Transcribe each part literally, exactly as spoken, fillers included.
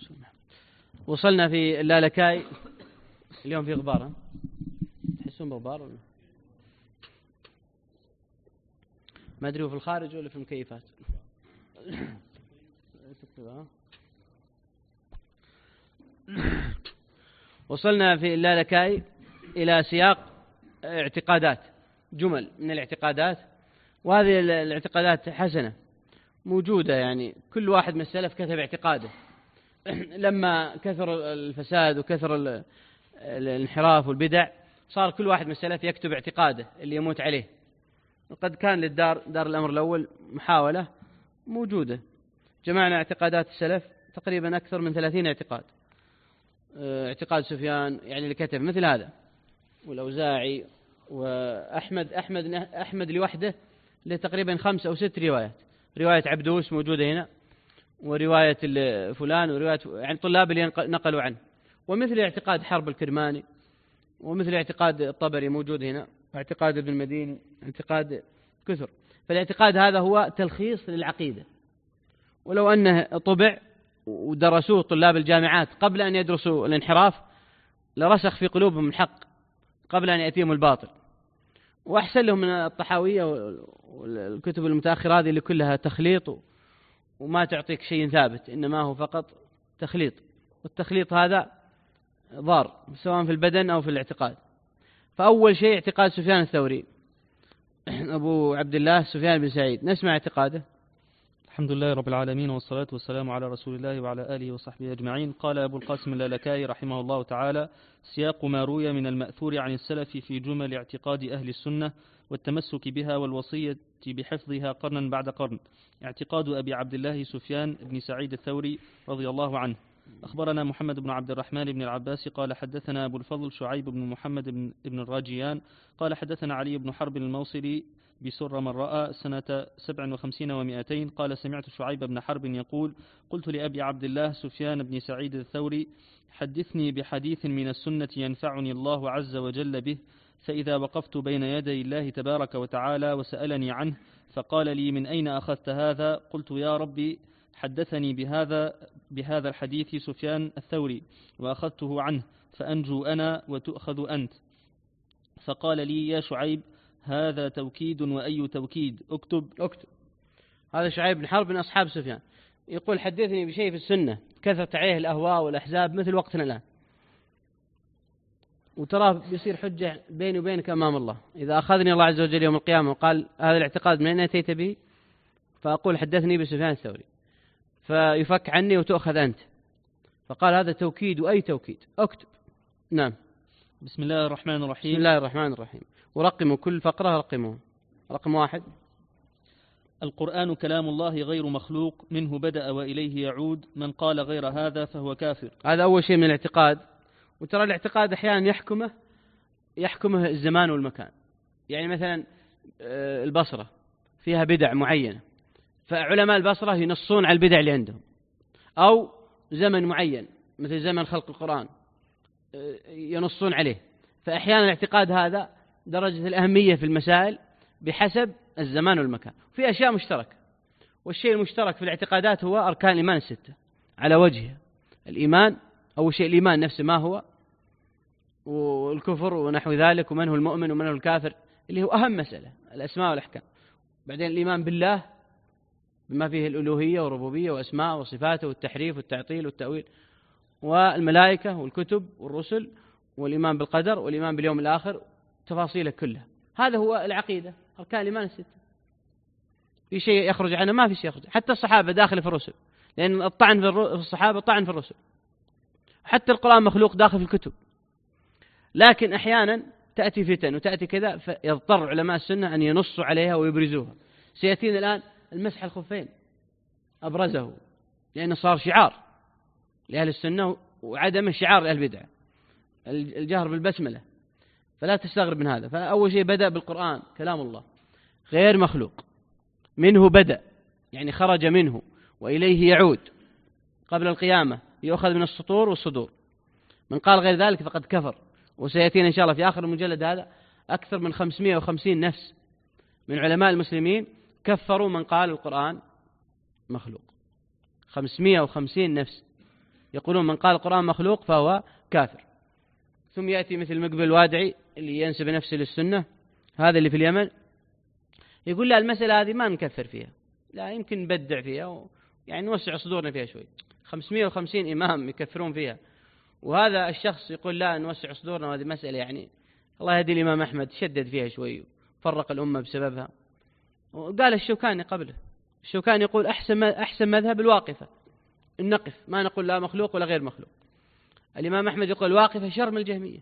وصلنا في اللالكائي. اليوم في غبار، تحسون بغبار ولا ما أدري، هو في الخارج ولا في المكيفات؟ وصلنا في اللالكائي إلى سياق اعتقادات، جمل من الاعتقادات، وهذه الاعتقادات حسنة موجودة، يعني كل واحد من السلف كتب اعتقاده. لما كثر الفساد وكثر الانحراف والبدع صار كل واحد من السلف يكتب اعتقاده اللي يموت عليه. وقد كان للدار دار الأمر الأول محاولة موجودة، جمعنا اعتقادات السلف تقريبا أكثر من ثلاثين اعتقاد. اعتقاد سفيان يعني اللي كتب مثل هذا، والأوزاعي وأحمد أحمد أحمد لوحده له تقريبا خمس أو ست روايات. رواية عبدوس موجودة هنا، ورواية فلان، ورواية يعني طلاب اللي نقلوا عنه، ومثل اعتقاد حرب الكرماني، ومثل اعتقاد الطبري موجود هنا، واعتقاد ابن المديني، اعتقاد كثر. فالاعتقاد هذا هو تلخيص للعقيدة، ولو أنه طبع ودرسوه طلاب الجامعات قبل أن يدرسوا الانحراف لرسخ في قلوبهم الحق قبل أن يأتيهم الباطل. وأحسن لهم من الطحاوية والكتب المتأخرة هذه اللي كلها تخليط وما تعطيك شيء ثابت، إنما هو فقط تخليط، والتخليط هذا ضار سواء في البدن أو في الاعتقاد. فأول شيء اعتقاد سفيان الثوري، أبو عبد الله سفيان بن سعيد، نسمع اعتقاده. الحمد لله رب العالمين، والصلاة والسلام على رسول الله وعلى آله وصحبه أجمعين. قال أبو القاسم اللالكائي رحمه الله تعالى: سياق ما روي من المأثور عن السلف في جمل اعتقاد أهل السنة والتمسك بها والوصية بحفظها قرنا بعد قرن. اعتقاد أبي عبد الله سفيان بن سعيد الثوري رضي الله عنه. أخبرنا محمد بن عبد الرحمن بن العباس قال حدثنا أبو الفضل شعيب بن محمد بن الراجيان قال حدثنا علي بن حرب الموصلي بسر من رأى سنة سبع وخمسين ومائتين قال سمعت شعيب بن حرب يقول: قلت لأبي عبد الله سفيان بن سعيد الثوري: حدثني بحديث من السنة ينفعني الله عز وجل به، فإذا وقفت بين يدي الله تبارك وتعالى وسألني عنه فقال لي: من أين أخذت هذا؟ قلت: يا ربي حدثني بهذا بهذا الحديث سفيان الثوري وأخذته عنه، فأنجو أنا وتؤخذ أنت. فقال لي: يا شعيب هذا توكيد، وأي توكيد؟ اكتب اكتب. هذا شعيب بن حرب من أصحاب سفيان يقول: حدثني بشيء في السنة كثرت عليه الأهواء والأحزاب مثل وقتنا الآن، وتراه بيصير حجة بيني وبينك أمام الله. إذا أخذني الله عز وجل يوم القيامة وقال: هذا الاعتقاد من أين أتيت به؟ فأقول: حدثني بسفيان الثوري، فيفك عني وتأخذ أنت. فقال: هذا توكيد، وأي توكيد؟ اكتب. نعم. بسم الله الرحمن الرحيم. بسم الله الرحمن الرحيم. ورقموا كل فقرة، رقموا. رقم واحد: القرآن كلام الله غير مخلوق، منه بدأ وإليه يعود، من قال غير هذا فهو كافر. هذا أول شيء من الاعتقاد. وترى الاعتقاد أحيانا يحكمه يحكمه الزمان والمكان. يعني مثلا البصرة فيها بدع معينة، فعلماء البصرة ينصون على البدع اللي عندهم، أو زمن معين مثل زمن خلق القرآن ينصون عليه. فأحيانا الاعتقاد هذا درجة الأهمية في المسائل بحسب الزمان والمكان. في أشياء مشتركة، والشيء المشترك في الاعتقادات هو أركان الإيمان الستة على وجهها. الإيمان أول شيء الإيمان نفسه ما هو، والكفر ونحو ذلك، ومن هو المؤمن ومن هو الكافر، اللي هو أهم مسألة، الأسماء والأحكام. بعدين الإيمان بالله بما فيه الألوهية والربوبية وأسماء وصفاته والتحريف والتعطيل والتأويل، والملائكة والكتب والرسل، والإيمان بالقدر، والإيمان باليوم الآخر، تفاصيله كلها. هذا هو العقيدة، أركان الإيمان الستة. في شيء يخرج عنه؟ ما في شيء يخرج. حتى الصحابة داخل في الرسل، لأن الطعن في الصحابة طعن في الرسل. حتى القرآن مخلوق داخل في الكتب. لكن أحيانا تأتي فتن وتأتي كذا، فيضطر علماء السنة أن ينصوا عليها ويبرزوها. سيأتينا الآن المسح الخفين، أبرزه لأنه صار شعار لأهل السنة، وعدم شعار لأهل البدع، الجهر بالبسملة. فلا تستغرب من هذا. فأول شيء بدأ بالقرآن كلام الله غير مخلوق، منه بدأ يعني خرج منه وإليه يعود، قبل القيامة يؤخذ من السطور والصدور. من قال غير ذلك فقد كفر. وسيأتينا إن شاء الله في آخر المجلد هذا أكثر من خمسمائة وخمسين نفس من علماء المسلمين كفروا من قال القرآن مخلوق. خمسمائة وخمسين نفس يقولون من قال القرآن مخلوق فهو كافر. ثم يأتي مثل مقبل الوادعي اللي ينسب نفسه للسنة، هذا اللي في اليمن، يقول لا المسألة هذه ما نكفر فيها، لا يمكن نبدع فيها و... يعني نوسع صدورنا فيها شوي. خمسمائة وخمسين إمام يكفرون فيها، وهذا الشخص يقول لا نوسع صدورنا، وهذه مسألة يعني الله يهدي الإمام أحمد شدد فيها شوي وفرق الأمة بسببها. وقال الشوكاني قبله، الشوكاني يقول أحسن أحسن مذهب الواقفة، النقف، ما نقول لا مخلوق ولا غير مخلوق. الإمام أحمد يقول الواقفة شر من الجهمية.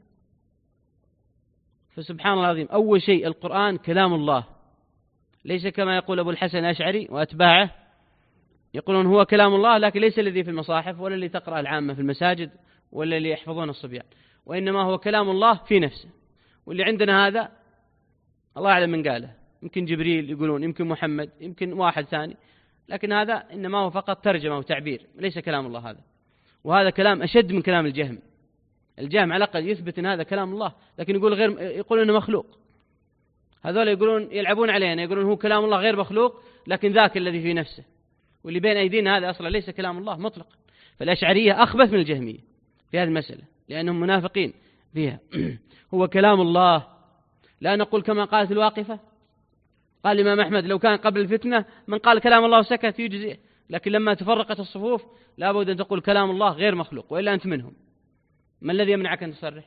فسبحان الله العظيم، أول شيء القرآن كلام الله، ليس كما يقول أبو الحسن الأشعري وأتباعه يقولون هو كلام الله، لكن ليس الذي في المصاحف ولا اللي تقرأ العامة في المساجد ولا اللي يحفظون الصبيان، وإنما هو كلام الله في نفسه. واللي عندنا هذا الله أعلم من قاله، يمكن جبريل يقولون، يمكن محمد، يمكن واحد ثاني، لكن هذا إنما هو فقط ترجمة وتعبير، ليس كلام الله هذا. وهذا كلام أشد من كلام الجهم. الجهم على الأقل يثبت أن هذا كلام الله، لكن يقول غير، يقول إنه مخلوق. هذول يقولون يلعبون علينا، يقولون هو كلام الله غير مخلوق، لكن ذاك الذي في نفسه واللي بين أيدينا هذا أصلا ليس كلام الله مطلقا. فالأشعرية أخبث من الجهمية في هذه المسألة لأنهم منافقين فيها. هو كلام الله، لا نقول كما قالت الواقفة. قال الإمام أحمد لو كان قبل الفتنة من قال كلام الله وسكت يجزئه، لكن لما تفرقت الصفوف لابد أن تقول كلام الله غير مخلوق، وإلا أنت منهم. ما الذي يمنعك أن تصرح؟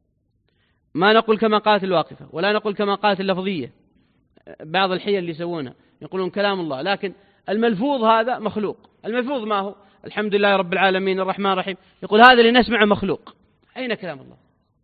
ما نقول كما قالت الواقفة، ولا نقول كما قالت اللفظية، بعض الحيل اللي يسوونها يقولون كلام الله لكن الملفوظ هذا مخلوق. الملفوظ ما هو؟ الحمد لله رب العالمين الرحمن الرحيم، يقول هذا اللي نسمعه مخلوق. أين كلام الله؟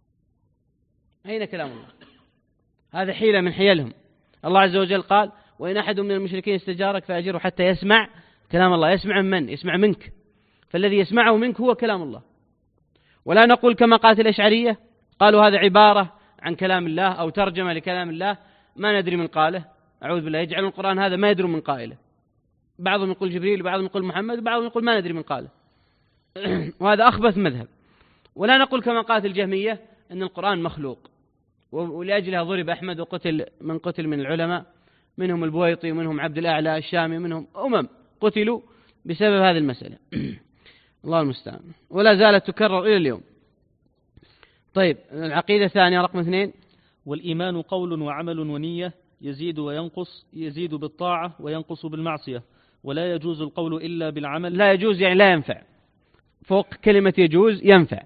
أين كلام الله؟ هذا حيلة من حيلهم. الله عز وجل قال وإن أحد من المشركين استجارك فأجره حتى يسمع كلام الله. يسمع من؟ يسمع منك، فالذي يسمعه منك هو كلام الله. ولا نقول كما قالت الأشعرية، قالوا هذا عبارة عن كلام الله أو ترجمة لكلام الله ما ندري من قاله، أعوذ بالله، يجعل القرآن هذا ما يدرون من قائله. بعضهم يقول جبريل وبعضهم يقول محمد وبعضهم يقول ما ندري من قاله. وهذا أخبث مذهب. ولا نقول كما قالت الجهمية أن القرآن مخلوق، ولأجلها ضرب أحمد وقتل من قتل من العلماء، منهم البويطي ومنهم عبد الأعلى الشامي، منهم أمم قتلوا بسبب هذه المسألة. الله المستعان، ولا زالت تكرر إلى اليوم. طيب العقيدة الثانية رقم اثنين، والإيمان قول وعمل ونية، يزيد وينقص، يزيد بالطاعة وينقص بالمعصية، ولا يجوز القول إلا بالعمل. لا يجوز يعني لا ينفع، فوق كلمة يجوز ينفع،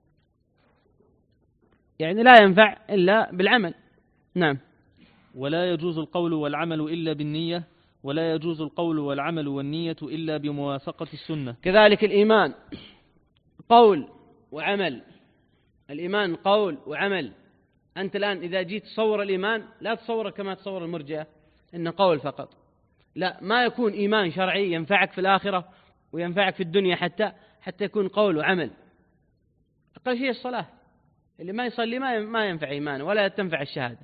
يعني لا ينفع إلا بالعمل. نعم. ولا يجوز القول والعمل إلا بالنية، ولا يجوز القول والعمل والنية إلا بموافقة السنة. كذلك الإيمان قول وعمل، الإيمان قول وعمل. أنت الآن إذا جيت تصور الإيمان لا تصور كما تصور المرجئة إنه قول فقط، لا، ما يكون إيمان شرعي ينفعك في الآخرة وينفعك في الدنيا حتى حتى يكون قول وعمل. أقل شيء الصلاة، اللي ما يصلي ما ما ينفع إيمانه ولا تنفع الشهادة.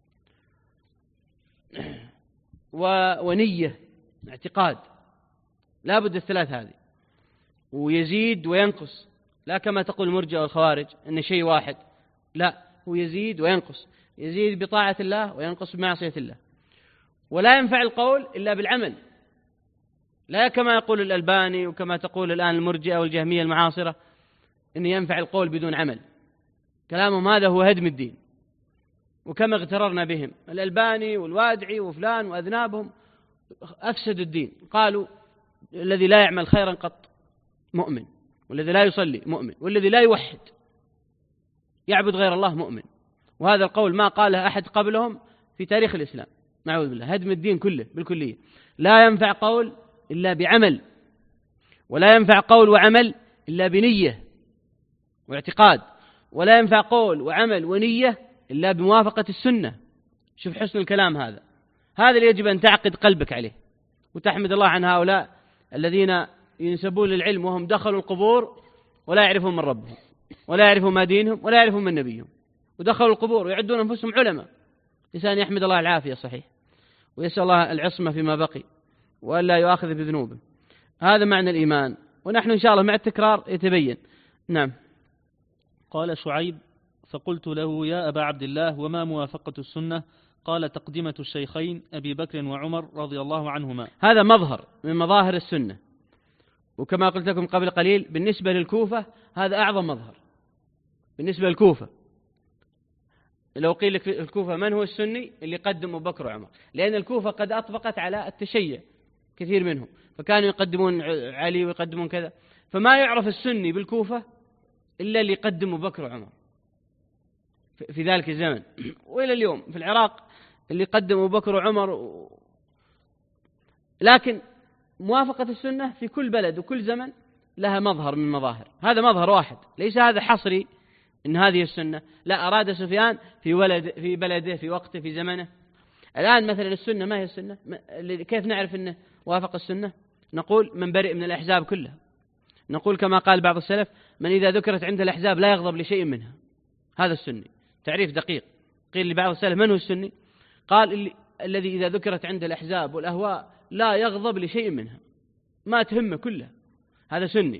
ونية، اعتقاد، لا بد الثلاث هذه. ويزيد وينقص، لا كما تقول المرجئة والخوارج إن شيء واحد، لا، هو يزيد وينقص، يزيد بطاعة الله وينقص بمعصية الله. ولا ينفع القول إلا بالعمل، لا كما يقول الألباني وكما تقول الآن المرجئة والجهمية المعاصرة إن ينفع القول بدون عمل. كلامهم هذا هو هدم الدين، وكما اغتررنا بهم الألباني والوادعي وفلان وأذنابهم أفسدوا الدين. قالوا الذي لا يعمل خيرا قط مؤمن، والذي لا يصلي مؤمن، والذي لا يوحد يعبد غير الله مؤمن. وهذا القول ما قاله أحد قبلهم في تاريخ الإسلام، نعوذ بالله، هدم الدين كله بالكلية. لا ينفع قول إلا بعمل، ولا ينفع قول وعمل إلا بنية واعتقاد، ولا ينفع قول وعمل ونية إلا بموافقة السنة. شوف حسن الكلام هذا، هذا اللي يجب أن تعقد قلبك عليه، وتحمد الله عن هؤلاء الذين ينسبون للعلم وهم دخلوا القبور ولا يعرفون من ربهم ولا يعرفون ما دينهم ولا يعرفون من نبيهم، ودخلوا القبور ويعدون أنفسهم علماء. إنسان يحمد الله العافية صحيح، ويسأل الله العصمة فيما بقي وألا يؤاخذ بذنوبه. هذا معنى الإيمان، ونحن إن شاء الله مع التكرار يتبين. نعم. قال شعيب فقلت له يا أبا عبد الله وما موافقة السنة؟ قال تقدمة الشيخين أبي بكر وعمر رضي الله عنهما. هذا مظهر من مظاهر السنة، وكما قلت لكم قبل قليل بالنسبة للكوفة هذا أعظم مظهر. بالنسبة للكوفة لو قيل لك في الكوفة من هو السني اللي قدم أبو بكر وعمر، لأن الكوفة قد أطبقت على التشيع كثير منهم، فكانوا يقدمون علي ويقدمون كذا، فما يعرف السني بالكوفة إلا اللي يقدم أبو بكر وعمر في ذلك الزمن. وإلى اليوم في العراق اللي قدم أبو بكر وعمر و... لكن موافقة السنة في كل بلد وكل زمن لها مظهر من مظاهر. هذا مظهر واحد، ليس هذا حصري إن هذه السنة، لا، أراد سفيان في ولد في بلده في وقته في زمنه. الآن مثلا السنة ما هي السنة؟ كيف نعرف أنه وافق السنة؟ نقول من برئ من الأحزاب كلها. نقول كما قال بعض السلف من إذا ذكرت عند الأحزاب لا يغضب لشيء منها، هذا السني. تعريف دقيق. قيل لبعض السلف من هو السني؟ قال اللي الذي إذا ذكرت عند الأحزاب والأهواء لا يغضب لشيء منها، ما تهمه كلها، هذا سني.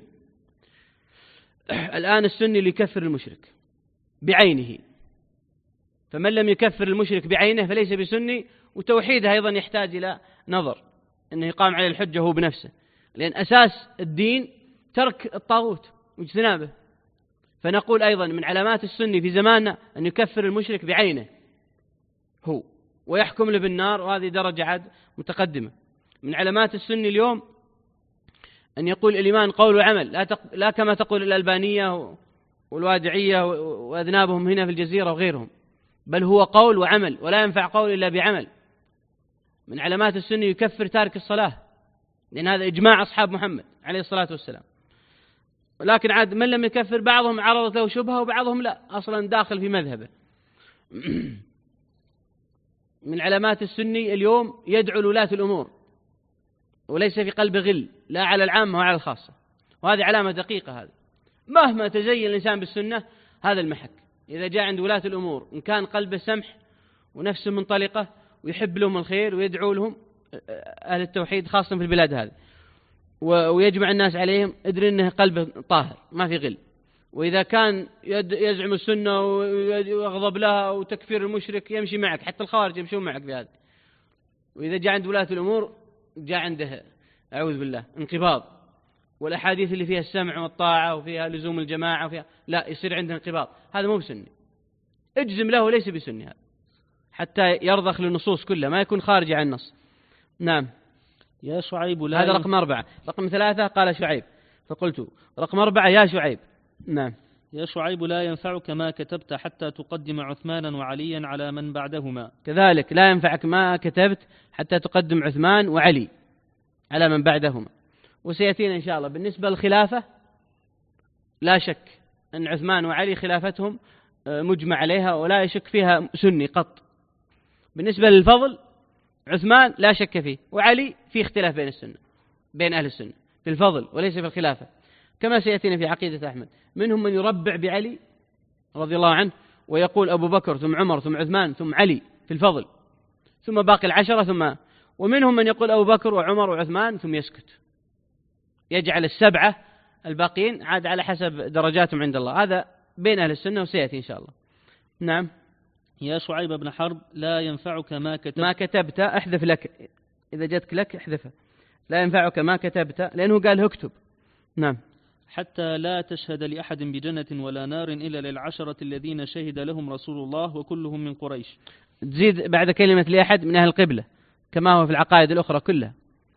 الآن السني اللي يكفر المشرك بعينه، فمن لم يكفر المشرك بعينه فليس بسني. وتوحيده أيضا يحتاج إلى نظر، أنه يقام عليه الحجة هو بنفسه، لأن أساس الدين ترك الطاغوت واجتنابه. فنقول أيضا من علامات السني في زماننا أن يكفر المشرك بعينه هو ويحكم له بالنار، وهذه درجة عاد متقدمة. من علامات السني اليوم أن يقول الإيمان قول وعمل، لا, تق... لا كما تقول الألبانية والوادعية وأذنابهم هنا في الجزيرة وغيرهم، بل هو قول وعمل، ولا ينفع قول إلا بعمل. من علامات السني يكفر تارك الصلاة، لأن هذا إجماع أصحاب محمد عليه الصلاة والسلام. ولكن عاد من لم يكفر بعضهم عرضت له شبهة وبعضهم لا، أصلا داخل في مذهبه. من علامات السني اليوم يدعو لولاة الأمور وليس في قلب غل، لا على العامة وعلى الخاصة، وهذه علامة دقيقة. هذا مهما تزين الإنسان بالسنة هذا المحك. إذا جاء عند ولاة الأمور إن كان قلبه سمح ونفسه منطلقة ويحب لهم الخير ويدعو لهم أهل التوحيد خاصة في البلاد هذه ويجمع الناس عليهم، ادري أنه قلبه طاهر ما في غل. وإذا كان يزعم السنة ويغضب لها وتكفير المشرك يمشي معك، حتى الخوارج يمشون معك بهذا. وإذا جاء عند ولاة الأمور جاء عنده أعوذ بالله انقباض، والأحاديث اللي فيها السمع والطاعة وفيها لزوم الجماعة وفيها لا، يصير عنده انقباض. هذا مو بسني، اجزم له ليس بسني هذا، حتى يرضخ للنصوص كلها ما يكون خارج عن النص. نعم. يا شعيب لا هذا رقم أربعة. رقم ثلاثة قال شعيب، فقلت رقم أربعة يا شعيب. نعم. يا شعيب لا ينفعك ما كتبت حتى تقدم عثمانا وعليا على من بعدهما. كذلك لا ينفعك ما كتبت حتى تقدم عثمان وعلي على من بعدهما. وسيأتينا إن شاء الله. بالنسبة للخلافة لا شك أن عثمان وعلي خلافتهم مجمع عليها ولا يشك فيها سني قط. بالنسبة للفضل عثمان لا شك فيه، وعلي في اختلاف بين السنة بين أهل السنة في الفضل وليس في الخلافة، كما سيأتينا في عقيدة أحمد. منهم من يربع بعلي رضي الله عنه ويقول أبو بكر ثم عمر ثم عثمان ثم علي في الفضل ثم باقي العشرة ثم، ومنهم من يقول أبو بكر وعمر وعثمان ثم يسكت، يجعل السبعة الباقين عاد على حسب درجاتهم عند الله. هذا بين أهل السنة وسيأتي إن شاء الله. نعم. يا شعيب بن حرب لا ينفعك ما كتبت ما كتبت احذف لك، إذا جتك لك احذفها. لا ينفعك ما كتبت لأنه قال اكتب. نعم. حتى لا تشهد لأحد بجنة ولا نار إلا للعشرة الذين شهد لهم رسول الله وكلهم من قريش. تزيد بعد كلمة لأحد من أهل القبلة كما هو في العقائد الأخرى كلها.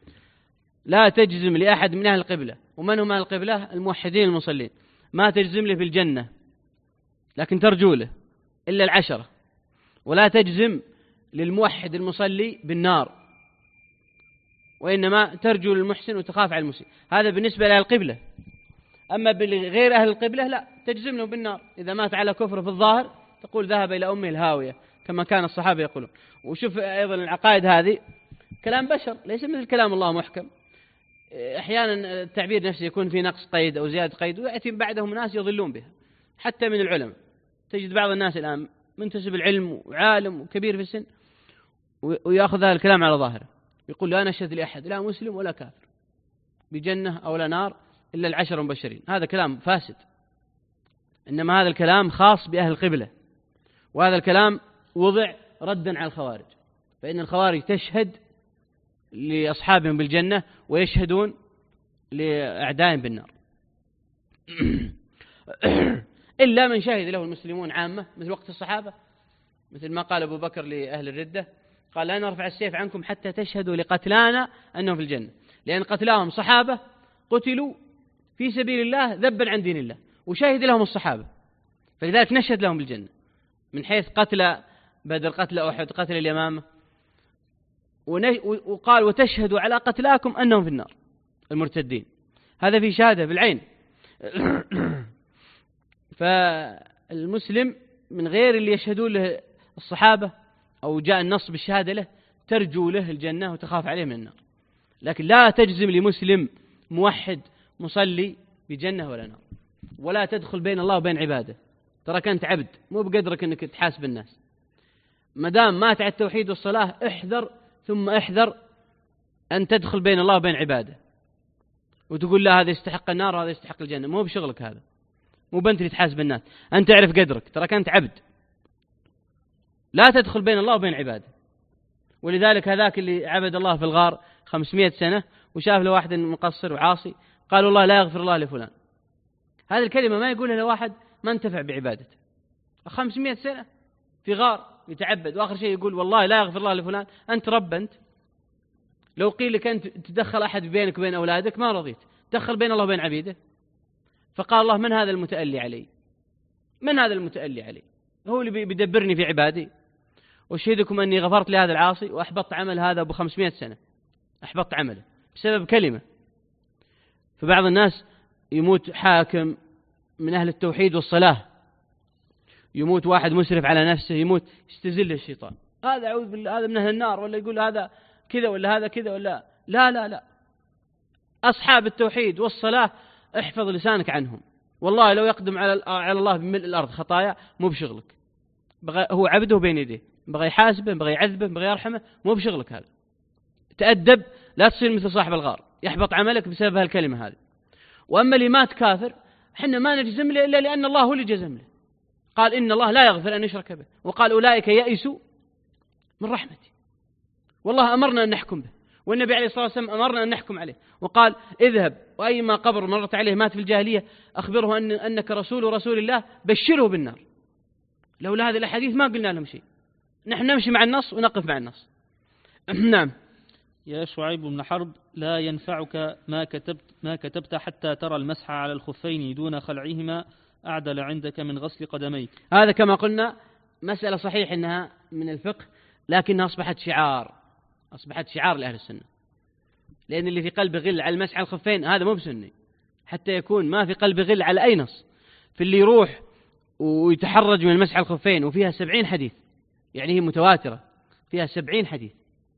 لا تجزم لأحد من أهل القبلة. ومن هم أهل القبلة؟ الموحدين المصلين. ما تجزم له بالجنة لكن ترجو له إلا العشرة. ولا تجزم للموحد المصلي بالنار، وإنما ترجو للمحسن وتخاف على المسيء. هذا بالنسبة لأهل القبلة. أما بغير أهل القبلة لا تجزم له بالنار. إذا مات على كفر في الظاهر تقول ذهب إلى أمه الهاوية كما كان الصحابة يقولون. وشوف أيضا العقائد هذه كلام بشر ليس مثل كلام الله محكم. أحيانا التعبير نفسه يكون في نقص قيد أو زيادة قيد ويأتي بعدهم ناس يضلون بها حتى من العلماء. تجد بعض الناس الآن منتسب العلم وعالم وكبير في السن ويأخذ هذا الكلام على ظاهره، يقول لا نشهد لأحد لا مسلم ولا كافر بجنة أو لا نار إلا العشر المبشرين. هذا كلام فاسد. إنما هذا الكلام خاص بأهل القبلة، وهذا الكلام وضع ردا على الخوارج، فإن الخوارج تشهد لأصحابهم بالجنة ويشهدون لأعدائهم بالنار إلا من شهد له المسلمون عامة مثل وقت الصحابة، مثل ما قال أبو بكر لأهل الردة، قال لا نرفع السيف عنكم حتى تشهدوا لقتلانا أنهم في الجنة، لأن قتلاهم صحابة قتلوا في سبيل الله ذبا عن دين الله وشهد لهم الصحابة، فلذلك نشهد لهم بالجنة من حيث قتل بدر، قتل أحد، قتل اليمامة، وقال وتشهدوا على قتلاكم أنهم في النار المرتدين، هذا في شهادة بالعين. فالمسلم من غير اللي يشهدون له الصحابة أو جاء النص بالشهادة له ترجو له الجنة وتخاف عليه من النار، لكن لا تجزم لمسلم موحد مصلي بجنة ولا نار، ولا تدخل بين الله وبين عباده، ترى كنت عبد مو بقدرك أنك تحاسب الناس، مدام مات على التوحيد والصلاة احذر ثم احذر أن تدخل بين الله وبين عباده وتقول لا هذا يستحق النار وهذا يستحق الجنة، مو بشغلك هذا، مو بنت اللي تحاسب الناس، أنت تعرف قدرك، ترى كنت عبد، لا تدخل بين الله وبين عباده. ولذلك هذاك اللي عبد الله في الغار خمسمائة سنة وشاف له واحد مقصر وعاصي قال والله لا يغفر الله لفلان، هذه الكلمة ما يقولها لواحد ما انتفع بعبادته، خمسمائة سنة في غار يتعبد وآخر شيء يقول والله لا يغفر الله لفلان، أنت رب أنت، لو قيل لك أنت تدخل أحد بينك وبين أولادك ما رضيت، دخل بين الله وبين عبيده. فقال الله من هذا المتألي علي، من هذا المتألي علي، هو اللي بيدبرني في عبادي، وأشهدكم أني غفرت لهذا العاصي وأحبطت عمل هذا أبو خمسمائة سنة، أحبطت عمله بسبب كلمة. فبعض الناس يموت حاكم من أهل التوحيد والصلاة، يموت واحد مسرف على نفسه، يموت يستزله الشيطان، هذا أعوذ بالله هذا من أهل النار، ولا يقول هذا كذا ولا هذا كذا ولا لا لا لا. أصحاب التوحيد والصلاة احفظ لسانك عنهم، والله لو يقدم على على الله بملء الأرض خطايا مو بشغلك، هو عبده بين يديه، بغى يحاسبه بغى يعذبه بغى يرحمه، مو بشغلك هذا، تأدب لا تصير مثل صاحب الغار يحبط عملك بسبب هالكلمة هذه. وأما اللي مات كافر حنا ما نجزم له إلا لأن الله هو اللي جزم له، قال إن الله لا يغفر أن يشرك به، وقال أولئك يئسوا من رحمتي، والله أمرنا أن نحكم به، والنبي عليه الصلاة والسلام أمرنا أن نحكم عليه، وقال اذهب وأيما قبر مرت عليه مات في الجاهلية أخبره أن أنك رسول رسول الله بشره بالنار. لولا هذه الأحاديث ما قلنا لهم شيء، نحن نمشي مع النص ونقف مع النص. نعم. يا شعيب بن حرب لا ينفعك ما كتبت ما كتبت حتى ترى المسح على الخفين دون خلعهما أعدل عندك من غسل قدميك. هذا كما قلنا مسألة صحيح إنها من الفقه، لكنها أصبحت شعار، أصبحت شعار لأهل السنة، لأن اللي في قلب غل على المسح على الخفين هذا مو بسني، حتى يكون ما في قلب غل على أي نص. في اللي يروح ويتحرج من المسح على الخفين وفيها سبعين حديث، يعني هي متواترة فيها سبعين حديث،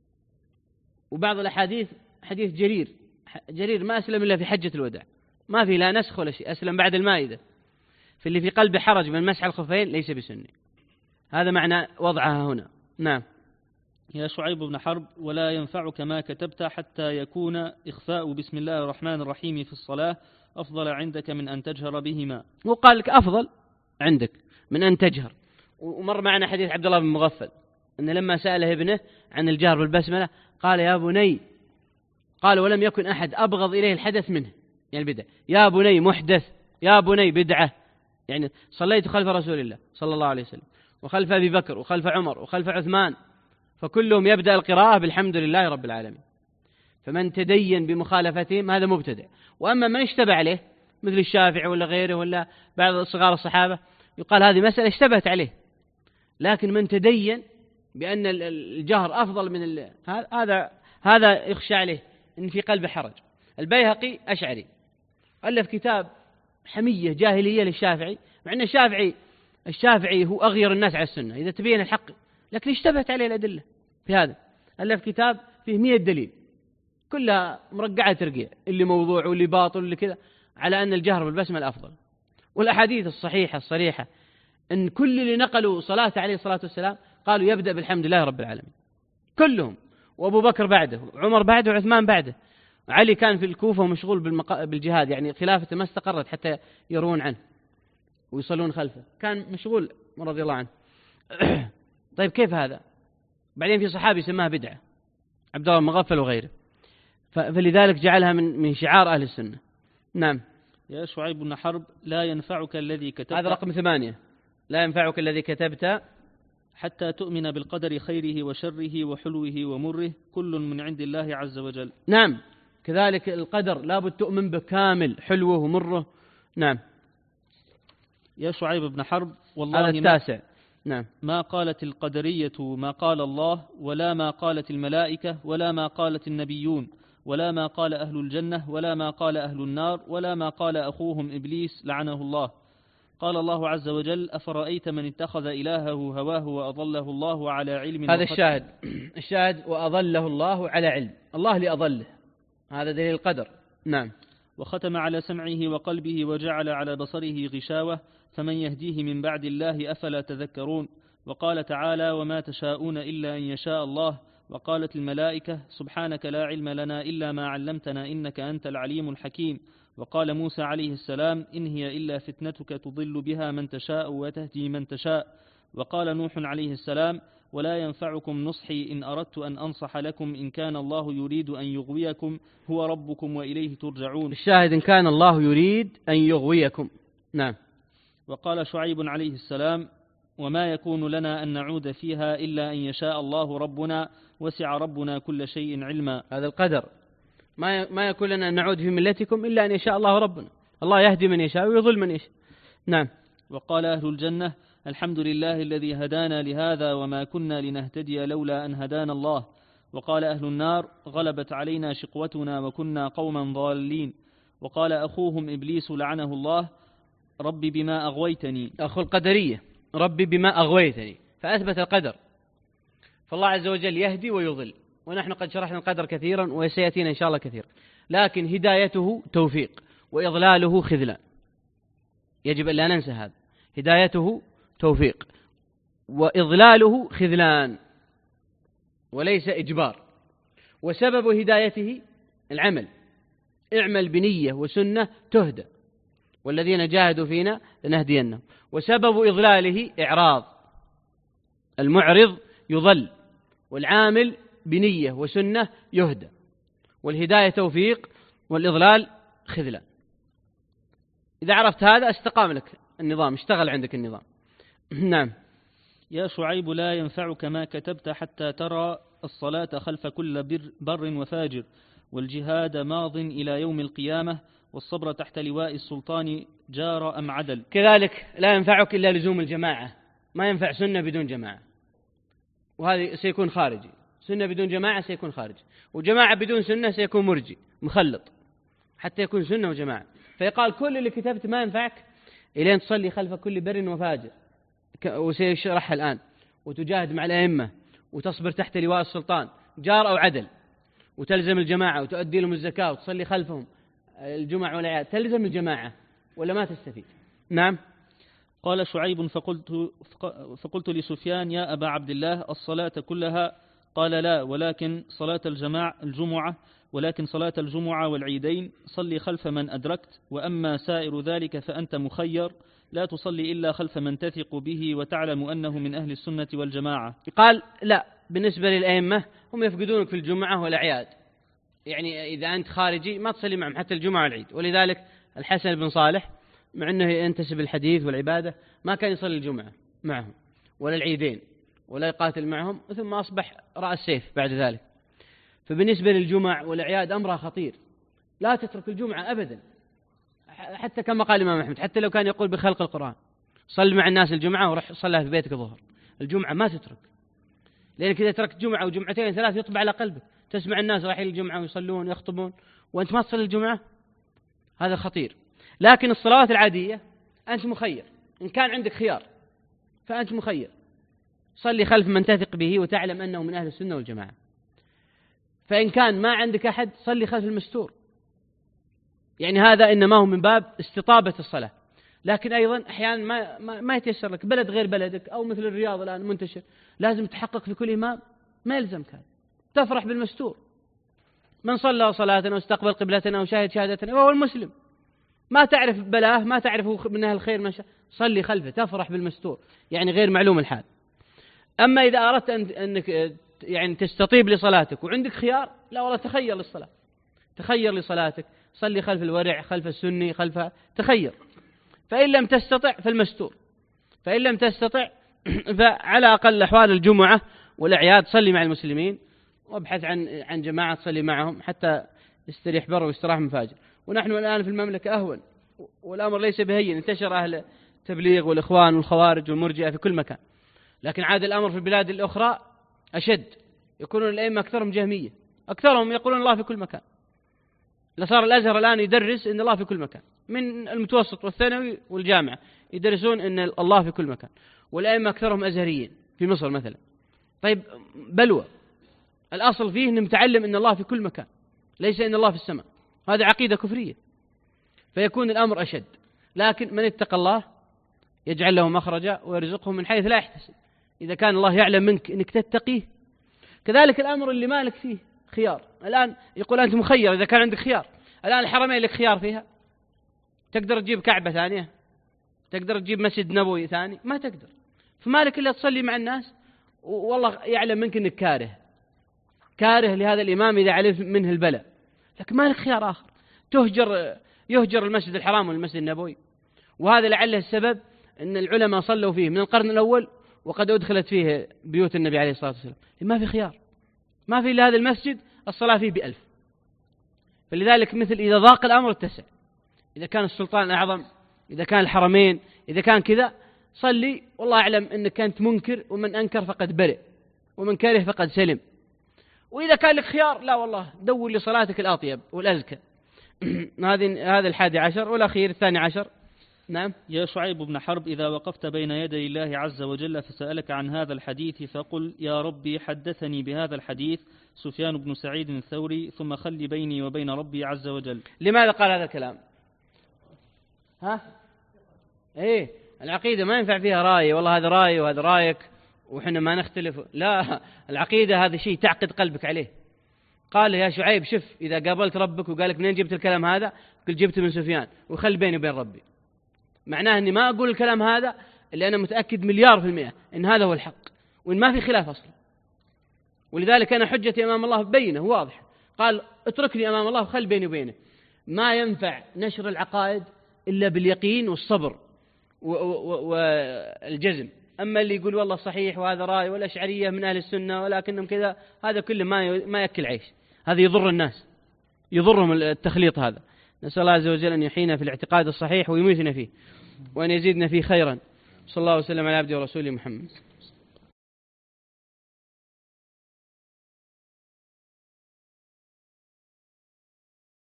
وبعض الأحاديث حديث جرير، جرير ما أسلم إلا في حجة الوداع، ما في لا نسخ ولا شيء، أسلم بعد المائدة. في اللي في قلبه حرج من المسح على الخفين ليس بسني، هذا معنى وضعها هنا. نعم. يا شعيب بن حرب ولا ينفعك ما كتبت حتى يكون إخفاء بسم الله الرحمن الرحيم في الصلاة أفضل عندك من أن تجهر بهما. وقال لك أفضل عندك من أن تجهر. ومر معنا حديث عبد الله بن مغفل أن لما سأله ابنه عن الجهر بالبسملة قال يا بني، قال ولم يكن أحد أبغض إليه الحدث منه، يعني البدع، يا بني محدث، يا بني بدعة، يعني صليت خلف رسول الله صلى الله عليه وسلم وخلف أبي بكر وخلف عمر وخلف عثمان، فكلهم يبدأ القراءة بالحمد لله رب العالمين، فمن تدين بمخالفتهم هذا مبتدع. وأما من اشتبه عليه مثل الشافعي ولا غيره ولا بعض صغار الصحابة يقال هذه مسألة اشتبهت عليه، لكن من تدين بأن الجهر أفضل من هذا هذا يخشى عليه إن في قلبه حرج. البيهقي أشعري ألف كتاب حمية جاهلية للشافعي، مع أن الشافعي الشافعي هو أغير الناس على السنة إذا تبين الحق، لكن اشتبهت عليه الأدلة في هذا. ألف كتاب فيه مئة دليل كلها مرقعة ترقيع، اللي موضوع واللي باطل واللي كذا، على أن الجهر بالبسمة الأفضل. والأحاديث الصحيحة الصريحة أن كل اللي نقلوا صلاة عليه الصلاة والسلام قالوا يبدأ بالحمد لله رب العالمين كلهم، وأبو بكر بعده، عمر بعده، وعثمان بعده. علي كان في الكوفة ومشغول بالمق... بالجهاد، يعني خلافته ما استقرت حتى يروون عنه ويصلون خلفه، كان مشغول رضي الله عنه. طيب كيف هذا؟ بعدين في صحابي سماها بدعة، عبد الله بن مغفل وغيره. فلذلك جعلها من من شعار أهل السنة. نعم. يا شعيب بن حرب لا ينفعك الذي كتبت، هذا رقم ثمانية، لا ينفعك الذي كتبت حتى تؤمن بالقدر خيره وشره وحلوه ومره كل من عند الله عز وجل. نعم، كذلك القدر لابد تؤمن به كامل، حلوه ومره. نعم. يا شعيب بن حرب والله هذا التاسع. نعم. ما قالت القدرية ما قال الله، ولا ما قالت الملائكة، ولا ما قالت النبيون، ولا ما قال أهل الجنة، ولا ما قال أهل النار، ولا ما قال أخوهم إبليس لعنه الله. قال الله عز وجل: أفرأيت من اتخذ إلهه هواه وأضله الله على علم. هذا الشاهد، الشاهد وأضله الله على علم، الله لأضله، هذا دليل القدر. نعم. وختم على سمعه وقلبه وجعل على بصره غشاوة، فمن يهديه من بعد الله أفلا تذكرون. وقال تعالى: وما تشاءون إلا أن يشاء الله. وقالت الملائكة: سبحانك لا علم لنا إلا ما علمتنا إنك أنت العليم الحكيم. وقال موسى عليه السلام: إن هي إلا فتنتك تضل بها من تشاء وتهدي من تشاء. وقال نوح عليه السلام: ولا ينفعكم نصحي إن أردت أن أنصح لكم إن كان الله يريد أن يغويكم هو ربكم وإليه ترجعون. الشاهد إن كان الله يريد أن يغويكم. نعم. وقال شعيب عليه السلام: وما يكون لنا أن نعود فيها إلا أن يشاء الله ربنا وسع ربنا كل شيء علما. هذا القدر، ما ما يكون لنا أن نعود في ملتكم إلا أن يشاء الله ربنا، الله يهدي من يشاء ويضل من يشاء. نعم. وقال أهل الجنة: الحمد لله الذي هدانا لهذا وما كنا لنهتدي لولا أن هدانا الله. وقال أهل النار: غلبت علينا شقوتنا وكنا قوما ضالين. وقال أخوهم إبليس لعنه الله: ربي بما أغويتني. أخو القدرية: ربي بما أغويتني، فأثبت القدر، فالله عز وجل يهدي ويضل، ونحن قد شرحنا القدر كثيرا وسيأتينا إن شاء الله كثير، لكن هدايته توفيق وإضلاله خذلان، يجب أن لا ننسى هذا. هدايته توفيق وإضلاله خذلان وليس إجبار. وسبب هدايته العمل، اعمل بنية وسنة تهدى، والذين جاهدوا فينا لنهدينهم. وسبب إضلاله إعراض، المعرض يضل، والعامل بنية وسنة يهدى. والهداية توفيق والإضلال خذلان. إذا عرفت هذا استقام لك النظام، اشتغل عندك النظام. نعم. يا شعيب لا ينفعك ما كتبت حتى ترى الصلاة خلف كل بر, بر وفاجر، والجهاد ماض إلى يوم القيامة، والصبر تحت لواء السلطان جار أم عدل. كذلك لا ينفعك إلا لزوم الجماعة، ما ينفع سنة بدون جماعة، وهذه سيكون خارجي. سنة بدون جماعة سيكون خارجي، وجماعة بدون سنة سيكون مرجي مخلط، حتى يكون سنة وجماعة. فيقال كل اللي كتبت ما ينفعك إلين تصلي خلف كل بر وفاجر، وسيشرحها الآن، وتجاهد مع الأئمة، وتصبر تحت لواء السلطان جار أو عدل، وتلزم الجماعة، وتؤدي لهم الزكاة، وتصلي خلفهم الجمع والأعياد. تلزم الجماعة ولا ما تستفيد. نعم. قال شعيب: فقلت, فقلت لسفيان: يا أبا عبد الله، الصلاة كلها؟ قال: لا، ولكن صلاة الجماعة الجمعة ولكن صلاة الجمعة والعيدين صلي خلف من أدركت، وأما سائر ذلك فأنت مخير، لا تصلي إلا خلف من تثق به وتعلم أنه من أهل السنة والجماعة. قال: لا، بالنسبة للأئمة هم يفقدونك في الجمعة والأعياد، يعني إذا أنت خارجي ما تصلي معهم حتى الجمعة والعيد. ولذلك الحسن بن صالح مع أنه ينتسب الحديث والعبادة ما كان يصلي الجمعة معهم ولا العيدين ولا يقاتل معهم، ثم أصبح رأس سيف بعد ذلك. فبالنسبة للجمع والأعياد أمرها خطير، لا تترك الجمعة أبدا، حتى كما قال الإمام أحمد، حتى لو كان يقول بخلق القرآن، صل مع الناس الجمعة ورح صلها في بيتك الظهر. الجمعة ما تترك، لأنك إذا تركت جمعة وجمعتين ثلاث يطبع على قلبك، تسمع الناس رايحين الجمعة ويصلون ويخطبون وأنت ما تصلي الجمعة، هذا خطير. لكن الصلوات العادية أنت مخير، إن كان عندك خيار فأنت مخير، صلي خلف من تثق به وتعلم أنه من أهل السنة والجماعة. فإن كان ما عندك أحد صلي خلف المستور، يعني هذا إنما هو من باب استطابة الصلاة. لكن أيضا أحيانا ما, ما, ما يتيسر لك، بلد غير بلدك أو مثل الرياض الآن منتشر، لازم تحقق في كل إمام، ما يلزمك هذا، تفرح بالمستور. من صلى صلاتنا واستقبل قبلتنا وشاهد شهادتنا وهو المسلم، ما تعرف بلاه، ما تعرف من أهل الخير من شاء، صلي خلفه، تفرح بالمستور، يعني غير معلوم الحال. أما إذا أردت أن أنك يعني تستطيب لصلاتك وعندك خيار، لا والله تخير للصلاة، تخير لصلاتك، صلي خلف الورع، خلف السني، خلف تخير. فإن لم تستطع فالمستور، فإن لم تستطع فعلى أقل أحوال الجمعة والأعياد صلي مع المسلمين، وابحث عن عن جماعة تصلي معهم حتى يستريح بر ويستراح من فاجر. ونحن الآن في المملكة أهون، والأمر ليس بهين، انتشر أهل التبليغ والإخوان والخوارج والمرجئة في كل مكان، لكن عاد الأمر في البلاد الأخرى أشد، يكونون الأئمة أكثرهم جهمية، أكثرهم يقولون الله في كل مكان. لصار الأزهر الآن يدرس إن الله في كل مكان، من المتوسط والثانوي والجامعة يدرسون إن الله في كل مكان، والأئمة أكثرهم أزهريين في مصر مثلا. طيب بلوى، الأصل فيه أن نتعلم إن الله في كل مكان، ليس إن الله في السماء، هذا عقيدة كفرية، فيكون الأمر أشد. لكن من اتقى الله يجعل له مخرجا ويرزقه من حيث لا يحتسب، إذا كان الله يعلم منك أنك تتقيه. كذلك الأمر اللي مالك فيه خيار، الآن يقول أنت مخير إذا كان عندك خيار. الآن الحرمين لك خيار فيها، تقدر تجيب كعبة ثانية، تقدر تجيب مسجد نبوي ثاني، ما تقدر، فمالك إلا تصلي مع الناس، والله يعلم منك أنك كاره كاره لهذا الإمام إذا علم منه البلاء، لكن مالك خيار آخر، تهجر يهجر المسجد الحرام والمسجد النبوي. وهذا لعله السبب أن العلماء صلوا فيه من القرن الأول، وقد أدخلت فيه بيوت النبي عليه الصلاة والسلام، ما في خيار، ما في إلا هذا المسجد الصلاة فيه بألف. فلذلك مثل إذا ضاق الأمر اتسع، إذا كان السلطان أعظم، إذا كان الحرمين، إذا كان كذا صلي، والله أعلم أنك أنت منكر، ومن أنكر فقد برئ، ومن كره فقد سلم. وإذا كان لك خيار، لا والله دور لصلاتك الأطيب والأزكى. هذه هذا الحادي عشر. والأخير الثاني عشر. نعم. يا شعيب بن حرب، إذا وقفت بين يدي الله عز وجل فسألك عن هذا الحديث فقل يا ربي حدثني بهذا الحديث سفيان بن سعيد الثوري، ثم خلي بيني وبين ربي عز وجل. لماذا قال هذا الكلام؟ ها؟ إيه، العقيدة ما ينفع فيها رأي، والله هذا رأي وهذا رأيك وحنا ما نختلف، لا، العقيدة هذا شيء تعقد قلبك عليه. قال يا شعيب شوف، إذا قابلت ربك وقالك منين جبت الكلام هذا، قل جبت من سفيان، وخل بيني وبين ربي. معناه أني ما أقول الكلام هذا اللي أنا متأكد مليار في المئة إن هذا هو الحق، وإن ما في خلاف أصلا. ولذلك أنا حجتي أمام الله بينه واضح، قال اتركني أمام الله وخل بيني وبينه. ما ينفع نشر العقائد إلا باليقين والصبر والجزم. أما اللي يقول والله صحيح وهذا رأي، والأشعرية من أهل السنة ولكنهم كذا، هذا كله ما ما يأكل عيش، هذا يضر الناس، يضرهم التخليط هذا. نسأل الله عز وجل أن يحيينا في الاعتقاد الصحيح ويميتنا فيه، وأن يزيدنا فيه خيرا. صلى الله وسلم على عبده ورسوله محمد.